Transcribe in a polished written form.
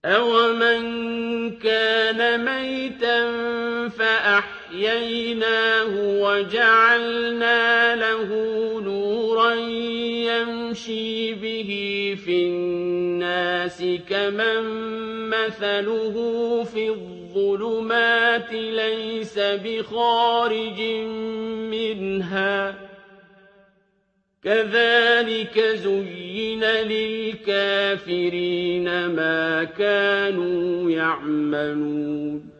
أَوَمَن كَانَ مَيْتًا فَأَحْيَيْنَاهُ وَجَعَلْنَا لَهُ نُورًا يَمْشِي بِهِ فِي النَّاسِ كَمَن مَّثَلُهُ فِي الظُّلُمَاتِ لَيْسَ بِخَارِجٍ مِّنْهَا ۚ كَذَٰلِكَ زُيِّنَ لِلْكَافِرِينَ مَا كَانُوا يَعْمَلُونَ